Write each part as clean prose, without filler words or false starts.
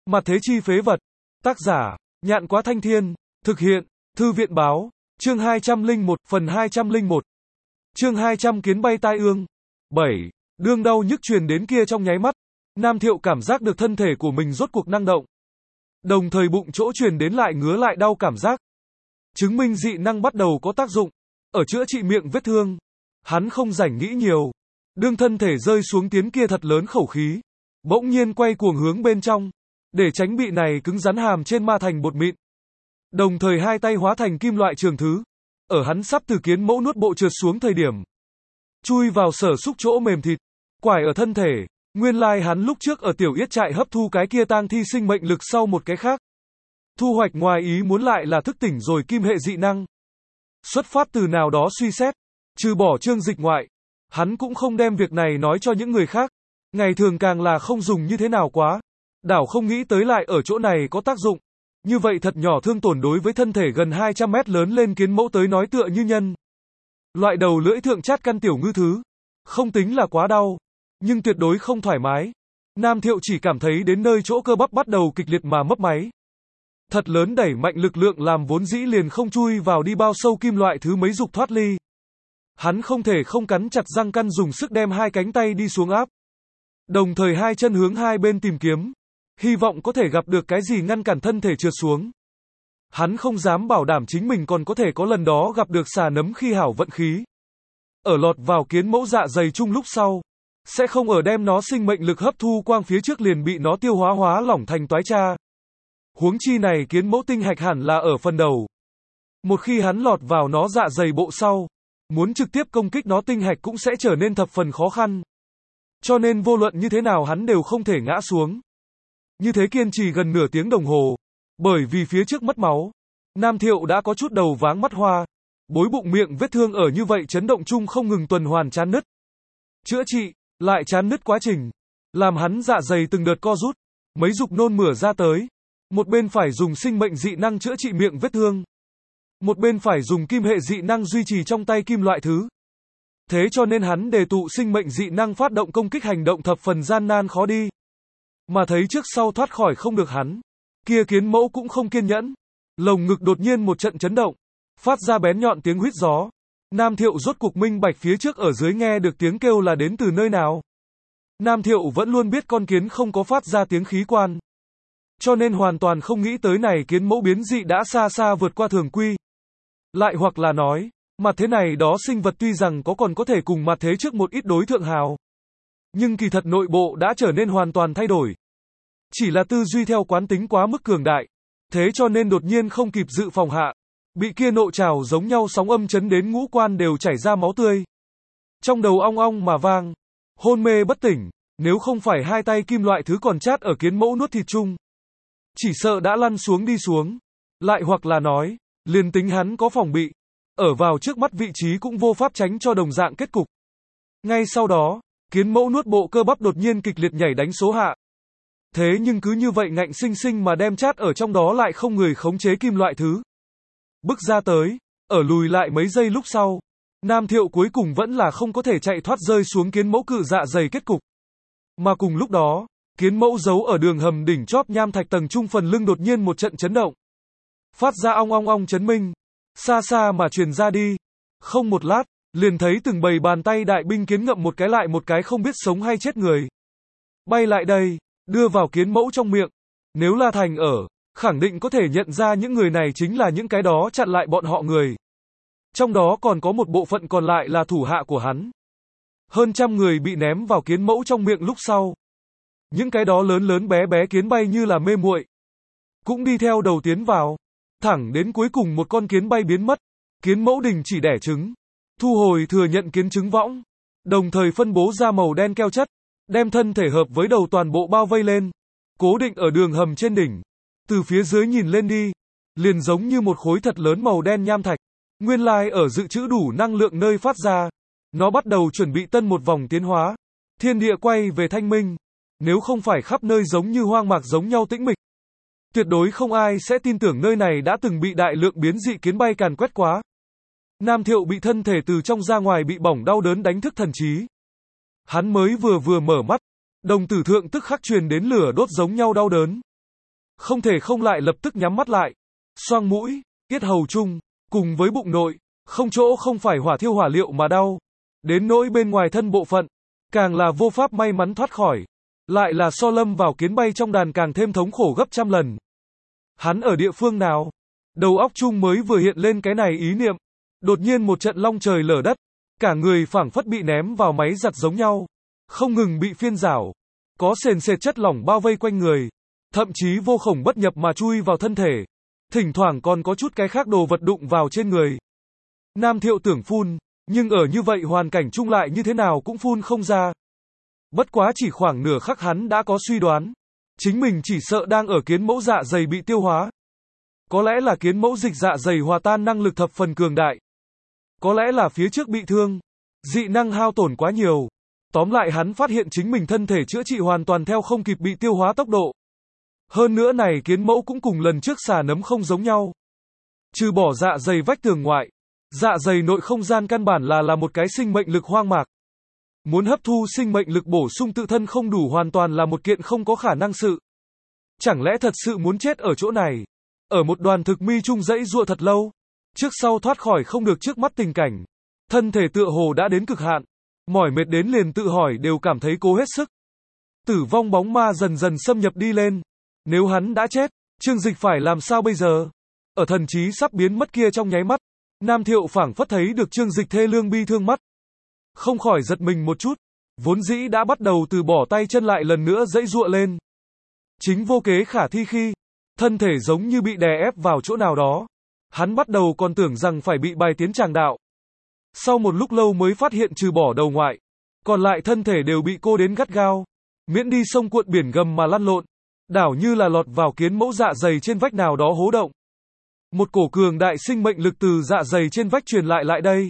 Mặt thế chi phế vật. Tác giả, Nhạn Quá Thanh Thiên. Thực hiện, Thư viện báo. Chương 201, phần 201. Chương 200 kiến bay tai ương. 7. Đương đau nhức truyền đến kia trong nháy mắt. Nam Thiệu cảm giác được thân thể của mình rốt cuộc năng động. Đồng thời bụng chỗ truyền đến lại ngứa lại đau cảm giác. Chứng minh dị năng bắt đầu có tác dụng. Ở chữa trị miệng vết thương. Hắn không rảnh nghĩ nhiều. Đương thân thể rơi xuống tiến kia thật lớn khẩu khí. Bỗng nhiên quay cuồng hướng bên trong. Để tránh bị này cứng rắn hàm trên ma thành bột mịn. Đồng thời hai tay hóa thành kim loại trường thứ. Ở hắn sắp từ kiến mẫu nuốt bộ trượt xuống thời điểm. Chui vào sở xúc chỗ mềm thịt. Quải ở thân thể. Nguyên lai hắn lúc trước ở tiểu yết trại hấp thu cái kia tang thi sinh mệnh lực sau một cái khác. Thu hoạch ngoài ý muốn lại là thức tỉnh rồi kim hệ dị năng. Xuất phát từ nào đó suy xét. Trừ bỏ Trương Dịch ngoại. Hắn cũng không đem việc này nói cho những người khác. Ngày thường càng là không dùng như thế nào quá. Đảo không nghĩ tới lại ở chỗ này có tác dụng. Như vậy thật nhỏ thương tổn đối với thân thể gần 200 mét lớn lên kiến mẫu tới nói tựa như nhân. Loại đầu lưỡi thượng chát căn tiểu ngư thứ. Không tính là quá đau. Nhưng tuyệt đối không thoải mái. Nam Thiệu chỉ cảm thấy đến nơi chỗ cơ bắp bắt đầu kịch liệt mà mấp máy. Thật lớn đẩy mạnh lực lượng làm vốn dĩ liền không chui vào đi bao sâu kim loại thứ mấy dục thoát ly. Hắn không thể không cắn chặt răng căn dùng sức đem hai cánh tay đi xuống áp. Đồng thời hai chân hướng hai bên tìm kiếm. Hy vọng có thể gặp được cái gì ngăn cản thân thể trượt xuống. Hắn không dám bảo đảm chính mình còn có thể có lần đó gặp được xà nấm khi hảo vận khí. Ở lọt vào kiến mẫu dạ dày chung lúc sau. Sẽ không ở đem nó sinh mệnh lực hấp thu quang phía trước liền bị nó tiêu hóa lỏng thành toái cha. Huống chi này kiến mẫu tinh hạch hẳn là ở phần đầu. Một khi hắn lọt vào nó dạ dày bộ sau. Muốn trực tiếp công kích nó tinh hạch cũng sẽ trở nên thập phần khó khăn. Cho nên vô luận như thế nào hắn đều không thể ngã xuống. Như thế kiên trì gần nửa tiếng đồng hồ. Bởi vì phía trước mất máu. Nam Thiệu đã có chút đầu váng mắt hoa. Bối bụng miệng vết thương ở như vậy chấn động chung không ngừng tuần hoàn chán nứt. Chữa trị, lại chán nứt quá trình. Làm hắn dạ dày từng đợt co rút. Mấy dục nôn mửa ra tới. Một bên phải dùng sinh mệnh dị năng chữa trị miệng vết thương. Một bên phải dùng kim hệ dị năng duy trì trong tay kim loại thứ. Thế cho nên hắn đề tụ sinh mệnh dị năng phát động công kích hành động thập phần gian nan khó đi. Mà thấy trước sau thoát khỏi không được hắn. Kia kiến mẫu cũng không kiên nhẫn. Lồng ngực đột nhiên một trận chấn động. Phát ra bén nhọn tiếng huýt gió. Nam Thiệu rốt cuộc minh bạch phía trước ở dưới nghe được tiếng kêu là đến từ nơi nào. Nam Thiệu vẫn luôn biết con kiến không có phát ra tiếng khí quan. Cho nên hoàn toàn không nghĩ tới này kiến mẫu biến dị đã xa xa vượt qua thường quy. Lại hoặc là nói, mặt thế này đó sinh vật tuy rằng còn có thể cùng mặt thế trước một ít đối thượng hào. Nhưng kỳ thật nội bộ đã trở nên hoàn toàn thay đổi. Chỉ là tư duy theo quán tính quá mức cường đại. Thế cho nên đột nhiên không kịp dự phòng hạ. Bị kia nộ trào giống nhau sóng âm chấn đến ngũ quan đều chảy ra máu tươi. Trong đầu ong ong mà vang. Hôn mê bất tỉnh. Nếu không phải hai tay kim loại thứ còn chát ở kiến mẫu nuốt thịt chung. Chỉ sợ đã lăn xuống đi xuống. Lại hoặc là nói, liền tính hắn có phòng bị. Ở vào trước mắt vị trí cũng vô pháp tránh cho đồng dạng kết cục. Ngay sau đó, kiến mẫu nuốt bộ cơ bắp đột nhiên kịch liệt nhảy đánh số hạ. Thế nhưng cứ như vậy ngạnh sinh sinh mà đem chát ở trong đó lại không người khống chế kim loại thứ. Bước ra tới, ở lùi lại mấy giây lúc sau. Nam Thiệu cuối cùng vẫn là không có thể chạy thoát rơi xuống kiến mẫu cự dạ dày kết cục. Mà cùng lúc đó, kiến mẫu giấu ở đường hầm đỉnh chóp nham thạch tầng trung phần lưng đột nhiên một trận chấn động. Phát ra ong ong ong chấn minh. Xa xa mà truyền ra đi. Không một lát, liền thấy từng bầy bàn tay đại binh kiến ngậm một cái lại một cái không biết sống hay chết người. Bay lại đây, đưa vào kiến mẫu trong miệng. Nếu là Thành ở, khẳng định có thể nhận ra những người này chính là những cái đó chặn lại bọn họ người. Trong đó còn có một bộ phận còn lại là thủ hạ của hắn. Hơn trăm người bị ném vào kiến mẫu trong miệng lúc sau. Những cái đó lớn lớn bé bé kiến bay như là mê muội. Cũng đi theo đầu tiến vào. Thẳng đến cuối cùng một con kiến bay biến mất. Kiến mẫu đình chỉ đẻ trứng. Thu hồi thừa nhận kiến trứng võng. Đồng thời phân bố ra màu đen keo chất. Đem thân thể hợp với đầu toàn bộ bao vây lên. Cố định ở đường hầm trên đỉnh. Từ phía dưới nhìn lên đi. Liền giống như một khối thật lớn màu đen nham thạch. Nguyên lai ở dự trữ đủ năng lượng nơi phát ra. Nó bắt đầu chuẩn bị tân một vòng tiến hóa. Thiên địa quay về thanh minh. Nếu không phải khắp nơi giống như hoang mạc giống nhau tĩnh mịch. Tuyệt đối không ai sẽ tin tưởng nơi này đã từng bị đại lượng biến dị kiến bay càn quét quá. Nam Thiệu bị thân thể từ trong ra ngoài bị bỏng đau đớn đánh thức thần trí. Hắn mới vừa mở mắt. Đồng tử thượng tức khắc truyền đến lửa đốt giống nhau đau đớn. Không thể không lại lập tức nhắm mắt lại. Xoang mũi, yết hầu chung, cùng với bụng nội, không chỗ không phải hỏa thiêu hỏa liệu mà đau. Đến nỗi bên ngoài thân bộ phận, càng là vô pháp may mắn thoát khỏi. Lại là so lâm vào kiến bay trong đàn càng thêm thống khổ gấp trăm lần. Hắn ở địa phương nào? Đầu óc chung mới vừa hiện lên cái này ý niệm. Đột nhiên một trận long trời lở đất. Cả người phảng phất bị ném vào máy giặt giống nhau. Không ngừng bị phiên rảo. Có sền sệt chất lỏng bao vây quanh người. Thậm chí vô khổng bất nhập mà chui vào thân thể. Thỉnh thoảng còn có chút cái khác đồ vật đụng vào trên người. Nam Thiệu tưởng phun, nhưng ở như vậy hoàn cảnh chung lại như thế nào cũng phun không ra. Bất quá chỉ khoảng nửa khắc hắn đã có suy đoán. Chính mình chỉ sợ đang ở kiến mẫu dạ dày bị tiêu hóa. Có lẽ là kiến mẫu dịch dạ dày hòa tan năng lực thập phần cường đại. Có lẽ là phía trước bị thương. Dị năng hao tổn quá nhiều. Tóm lại hắn phát hiện chính mình thân thể chữa trị hoàn toàn theo không kịp bị tiêu hóa tốc độ. Hơn nữa này kiến mẫu cũng cùng lần trước xà nấm không giống nhau. Trừ bỏ dạ dày vách tường ngoại, dạ dày nội không gian căn bản là một cái sinh mệnh lực hoang mạc. Muốn hấp thu sinh mệnh lực bổ sung tự thân không đủ hoàn toàn là một kiện không có khả năng sự. Chẳng lẽ thật sự muốn chết ở chỗ này? Ở một đoàn thực mi chung dãy giụa thật lâu, trước sau thoát khỏi không được trước mắt tình cảnh. Thân thể tựa hồ đã đến cực hạn, mỏi mệt đến liền tự hỏi đều cảm thấy cố hết sức. Tử vong bóng ma dần dần xâm nhập đi lên. Nếu hắn đã chết, Trương Dịch phải làm sao bây giờ? Ở thần trí sắp biến mất kia trong nháy mắt, Nam Thiệu phảng phất thấy được Trương Dịch thê lương bi thương mắt. Không khỏi giật mình một chút, vốn dĩ đã bắt đầu từ bỏ tay chân lại lần nữa dãy giụa lên. Chính vô kế khả thi khi, thân thể giống như bị đè ép vào chỗ nào đó. Hắn bắt đầu còn tưởng rằng phải bị bài tiến tràng đạo. Sau một lúc lâu mới phát hiện trừ bỏ đầu ngoại, còn lại thân thể đều bị cô đến gắt gao. Miễn đi sông cuộn biển gầm mà lăn lộn, đảo như là lọt vào kiến mẫu dạ dày trên vách nào đó hố động. Một cổ cường đại sinh mệnh lực từ dạ dày trên vách truyền lại đây.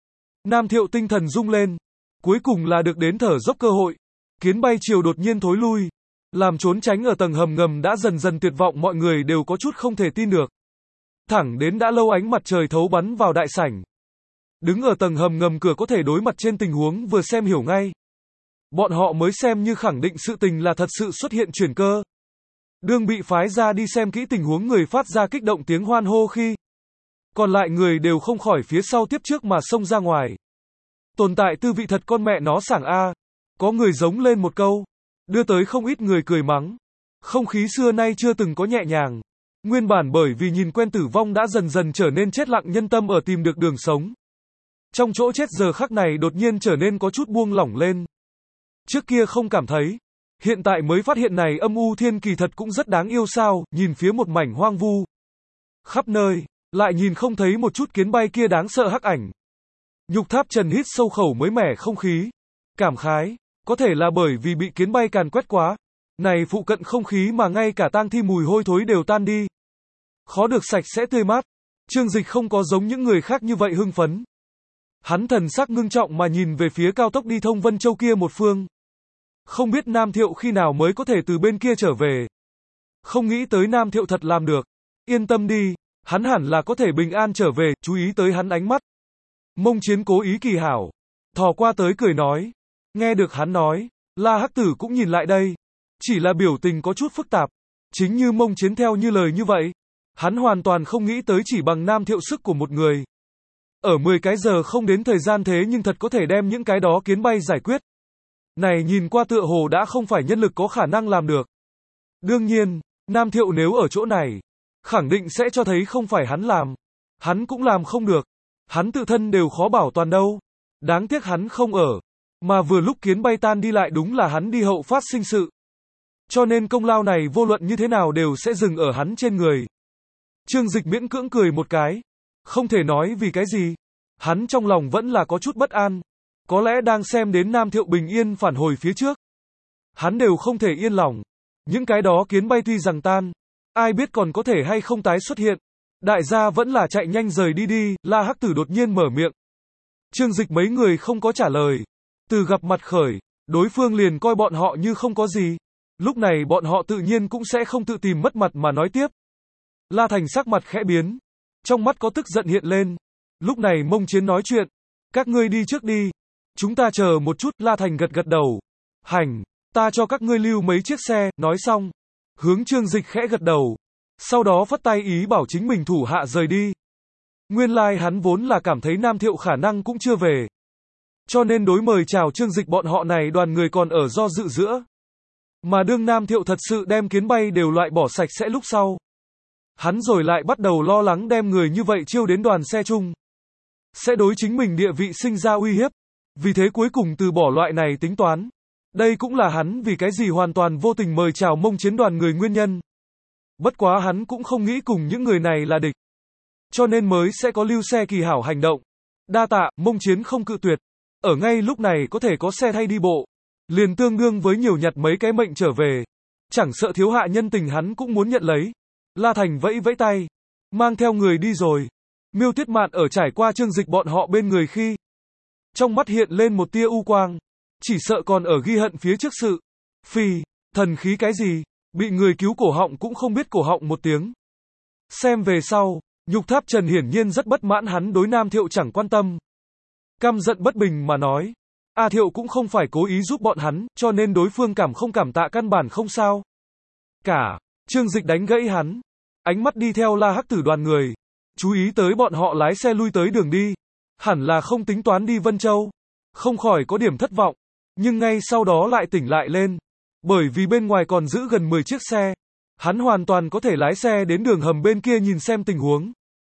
Nam Thiệu tinh thần rung lên, cuối cùng là được đến thở dốc cơ hội. Kiến bay chiều đột nhiên thối lui, làm trốn tránh ở tầng hầm ngầm đã dần dần tuyệt vọng, mọi người đều có chút không thể tin được. Thẳng đến đã lâu ánh mặt trời thấu bắn vào đại sảnh. Đứng ở tầng hầm ngầm cửa có thể đối mặt trên tình huống vừa xem hiểu ngay. Bọn họ mới xem như khẳng định sự tình là thật sự xuất hiện chuyển cơ. Đương bị phái ra đi xem kỹ tình huống người phát ra kích động tiếng hoan hô khi. Còn lại người đều không khỏi phía sau tiếp trước mà xông ra ngoài. Tồn tại tư vị thật con mẹ nó sảng a. Có người giống lên một câu, đưa tới không ít người cười mắng. Không khí xưa nay chưa từng có nhẹ nhàng. Nguyên bản bởi vì nhìn quen tử vong đã dần dần trở nên chết lặng, nhân tâm ở tìm được đường sống. Trong chỗ chết giờ khắc này đột nhiên trở nên có chút buông lỏng lên. Trước kia không cảm thấy, hiện tại mới phát hiện này âm u thiên kỳ thật cũng rất đáng yêu sao, nhìn phía một mảnh hoang vu. Khắp nơi, lại nhìn không thấy một chút kiến bay kia đáng sợ hắc ảnh. Nhục Tháp Trần hít sâu khẩu mới mẻ không khí. Cảm khái, có thể là bởi vì bị kiến bay càn quét quá. Này phụ cận không khí mà ngay cả tang thi mùi hôi thối đều tan đi. Khó được sạch sẽ tươi mát. Trương Dịch không có giống những người khác như vậy hưng phấn. Hắn thần sắc ngưng trọng mà nhìn về phía cao tốc đi thông Vân Châu kia một phương. Không biết Nam Thiệu khi nào mới có thể từ bên kia trở về. Không nghĩ tới Nam Thiệu thật làm được. Yên tâm đi, hắn hẳn là có thể bình an trở về, chú ý tới hắn ánh mắt. Mông Chiến cố ý kỳ hảo, thò qua tới cười nói. Nghe được hắn nói, La Hắc Tử cũng nhìn lại đây. Chỉ là biểu tình có chút phức tạp. Chính như Mông Chiến theo như lời như vậy. Hắn hoàn toàn không nghĩ tới chỉ bằng Nam Thiệu sức của một người. Ở 10 cái giờ không đến thời gian thế nhưng thật có thể đem những cái đó kiến bay giải quyết. Này nhìn qua tựa hồ đã không phải nhân lực có khả năng làm được. Đương nhiên, Nam Thiệu nếu ở chỗ này, khẳng định sẽ cho thấy không phải hắn làm. Hắn cũng làm không được. Hắn tự thân đều khó bảo toàn đâu. Đáng tiếc hắn không ở. Mà vừa lúc kiến bay tan đi lại đúng là hắn đi hậu phát sinh sự. Cho nên công lao này vô luận như thế nào đều sẽ dừng ở hắn trên người. Trương Dịch miễn cưỡng cười một cái. Không thể nói vì cái gì. Hắn trong lòng vẫn là có chút bất an. Có lẽ đang xem đến Nam Thiệu bình yên phản hồi phía trước. Hắn đều không thể yên lòng. Những cái đó kiến bay tuy rằng tan, ai biết còn có thể hay không tái xuất hiện. Đại gia vẫn là chạy nhanh rời đi đi, La Hắc Tử đột nhiên mở miệng. Trương Dịch mấy người không có trả lời. Từ gặp mặt khởi, đối phương liền coi bọn họ như không có gì. Lúc này bọn họ tự nhiên cũng sẽ không tự tìm mất mặt mà nói tiếp. La Thành sắc mặt khẽ biến. Trong mắt có tức giận hiện lên. Lúc này Mông Chiến nói chuyện. Các ngươi đi trước đi. Chúng ta chờ một chút, La Thành gật gật đầu. Hành, ta cho các ngươi lưu mấy chiếc xe, nói xong. hướng Trương Dịch khẽ gật đầu. Sau đó phất tay ý bảo chính mình thủ hạ rời đi. Nguyên lai hắn vốn là cảm thấy Nam Thiệu khả năng cũng chưa về. Cho nên đối mời chào Trương Dịch bọn họ này đoàn người còn ở do dự giữa. Mà đương Nam Thiệu thật sự đem kiến bay đều loại bỏ sạch sẽ lúc sau. Hắn rồi lại bắt đầu lo lắng đem người như vậy chiêu đến đoàn xe chung. Sẽ đối chính mình địa vị sinh ra uy hiếp. Vì thế cuối cùng từ bỏ loại này tính toán. Đây cũng là hắn vì cái gì hoàn toàn vô tình mời chào Mông Chiến đoàn người nguyên nhân. Bất quá hắn cũng không nghĩ cùng những người này là địch. Cho nên mới sẽ có Lưu Xe Kỳ hảo hành động. Đa tạ, Mông Chiến không cự tuyệt. Ở ngay lúc này có thể có xe thay đi bộ. Liền tương đương với nhiều nhặt mấy cái mệnh trở về. Chẳng sợ thiếu hạ nhân tình hắn cũng muốn nhận lấy. La Thành vẫy vẫy tay. Mang theo người đi rồi. Miêu Tuyết Mạn ở trải qua Trương Dịch bọn họ bên người khi. Trong mắt hiện lên một tia u quang. Chỉ sợ còn ở ghi hận phía trước sự. Phi, thần khí cái gì, bị người cứu cổ họng cũng không biết cổ họng một tiếng. Xem về sau, Nhục Tháp Trần hiển nhiên rất bất mãn hắn đối Nam Thiệu chẳng quan tâm. Căm giận bất bình mà nói. A Thiệu cũng không phải cố ý giúp bọn hắn, cho nên đối phương không cảm tạ căn bản không sao. Cả, Trương Dịch đánh gãy hắn. Ánh mắt đi theo La Hắc Tử đoàn người. Chú ý tới bọn họ lái xe lui tới đường đi. Hẳn là không tính toán đi Vân Châu. Không khỏi có điểm thất vọng. Nhưng ngay sau đó lại tỉnh lại lên. Bởi vì bên ngoài còn giữ gần 10 chiếc xe. Hắn hoàn toàn có thể lái xe đến đường hầm bên kia nhìn xem tình huống.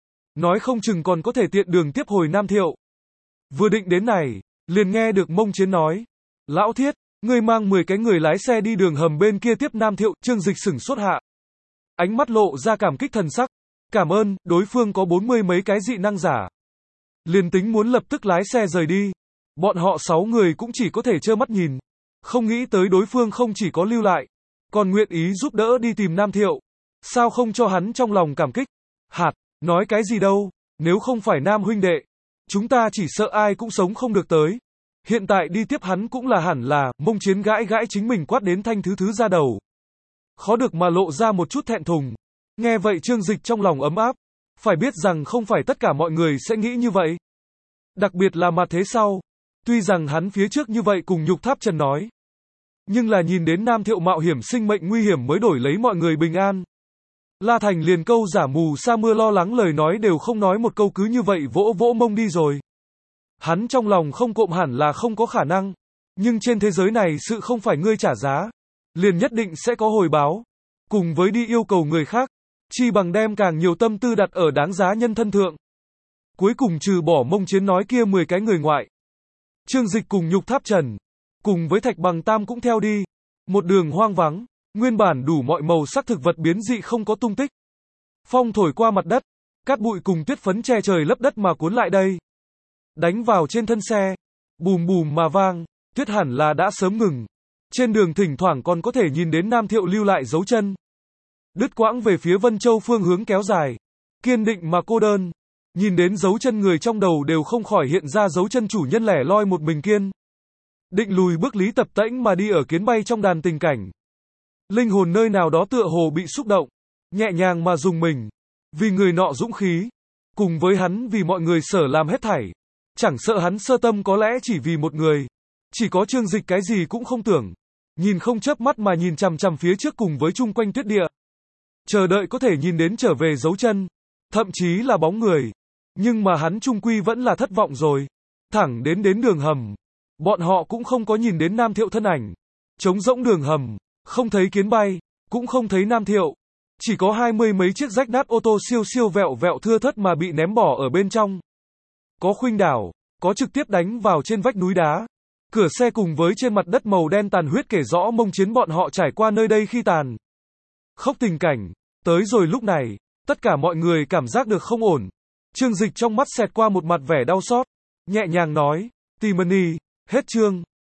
Nói không chừng còn có thể tiện đường tiếp hồi Nam Thiệu. Vừa định đến này, liền nghe được Mông Chiến nói. Lão Thiết, ngươi mang 10 cái người lái xe đi đường hầm bên kia tiếp Nam Thiệu. Trương Dịch sửng sốt hạ. Ánh mắt lộ ra cảm kích thần sắc. Cảm ơn, đối phương có 40 mấy cái dị năng giả. Liền tính muốn lập tức lái xe rời đi. Bọn họ 6 người cũng chỉ có thể trơ mắt nhìn. Không nghĩ tới đối phương không chỉ có lưu lại, còn nguyện ý giúp đỡ đi tìm Nam Thiệu. Sao không cho hắn trong lòng cảm kích? Hạt, nói cái gì đâu, nếu không phải Nam huynh đệ, chúng ta chỉ sợ ai cũng sống không được tới. Hiện tại đi tiếp hắn cũng là hẳn là, Mông Chiến gãi gãi chính mình quát đến thanh thứ ra đầu. Khó được mà lộ ra một chút thẹn thùng. Nghe vậy Trương Dịch trong lòng ấm áp. Phải biết rằng không phải tất cả mọi người sẽ nghĩ như vậy. Đặc biệt là mặt thế sau. Tuy rằng hắn phía trước như vậy cùng Nhục Tháp Trần nói. Nhưng là nhìn đến Nam Thiệu mạo hiểm sinh mệnh nguy hiểm mới đổi lấy mọi người bình an. La Thành liền câu giả mù sa mưa lo lắng lời nói đều không nói một câu cứ như vậy vỗ vỗ mông đi rồi. Hắn trong lòng không cộm hẳn là không có khả năng. Nhưng trên thế giới này sự không phải ngươi trả giá. Liền nhất định sẽ có hồi báo. Cùng với đi yêu cầu người khác. Chi bằng đem càng nhiều tâm tư đặt ở đáng giá nhân thân thượng. Cuối cùng trừ bỏ Mông Chiến nói kia 10 cái người ngoại. Trương Dịch cùng Nhục Tháp Trần. Cùng với Thạch Bằng Tam cũng theo đi. Một đường hoang vắng. Nguyên bản đủ mọi màu sắc thực vật biến dị không có tung tích. Phong thổi qua mặt đất. Cát bụi cùng tuyết phấn che trời lấp đất mà cuốn lại đây. Đánh vào trên thân xe. Bùm bùm mà vang. Tuyết hẳn là đã sớm ngừng. Trên đường thỉnh thoảng còn có thể nhìn đến Nam Thiệu lưu lại dấu chân. Đứt quãng về phía Vân Châu phương hướng kéo dài. Kiên định mà cô đơn. Nhìn đến dấu chân người trong đầu đều không khỏi hiện ra dấu chân chủ nhân lẻ loi một mình kiên. Định lùi bước Lý Tập Tễnh mà đi ở kiến bay trong đàn tình cảnh. Linh hồn nơi nào đó tựa hồ bị xúc động. Nhẹ nhàng mà dùng mình. Vì người nọ dũng khí. Cùng với hắn vì mọi người sở làm hết thảy. Chẳng sợ hắn sơ tâm có lẽ chỉ vì một người. Chỉ có Trương Dịch cái gì cũng không tưởng. Nhìn không chớp mắt mà nhìn chằm chằm phía trước cùng với chung quanh tuyết địa. Chờ đợi có thể nhìn đến trở về dấu chân. Thậm chí là bóng người. Nhưng mà hắn chung quy vẫn là thất vọng rồi. Thẳng đến đường hầm. Bọn họ cũng không có nhìn đến Nam Thiệu thân ảnh. Trống rỗng đường hầm. Không thấy kiến bay. Cũng không thấy Nam Thiệu. Chỉ có 20 mấy chiếc rách nát ô tô siêu siêu vẹo vẹo thưa thớt mà bị ném bỏ ở bên trong. Có khuynh đảo. Có trực tiếp đánh vào trên vách núi đá. Cửa xe cùng với trên mặt đất màu đen tàn huyết kể rõ Mông Chiến bọn họ trải qua nơi đây khi tàn. Khốc tình cảnh. Tới rồi lúc này. Tất cả mọi người cảm giác được không ổn. Trương Dịch trong mắt xẹt qua một mặt vẻ đau xót. Nhẹ nhàng nói. Timony. Hết chương.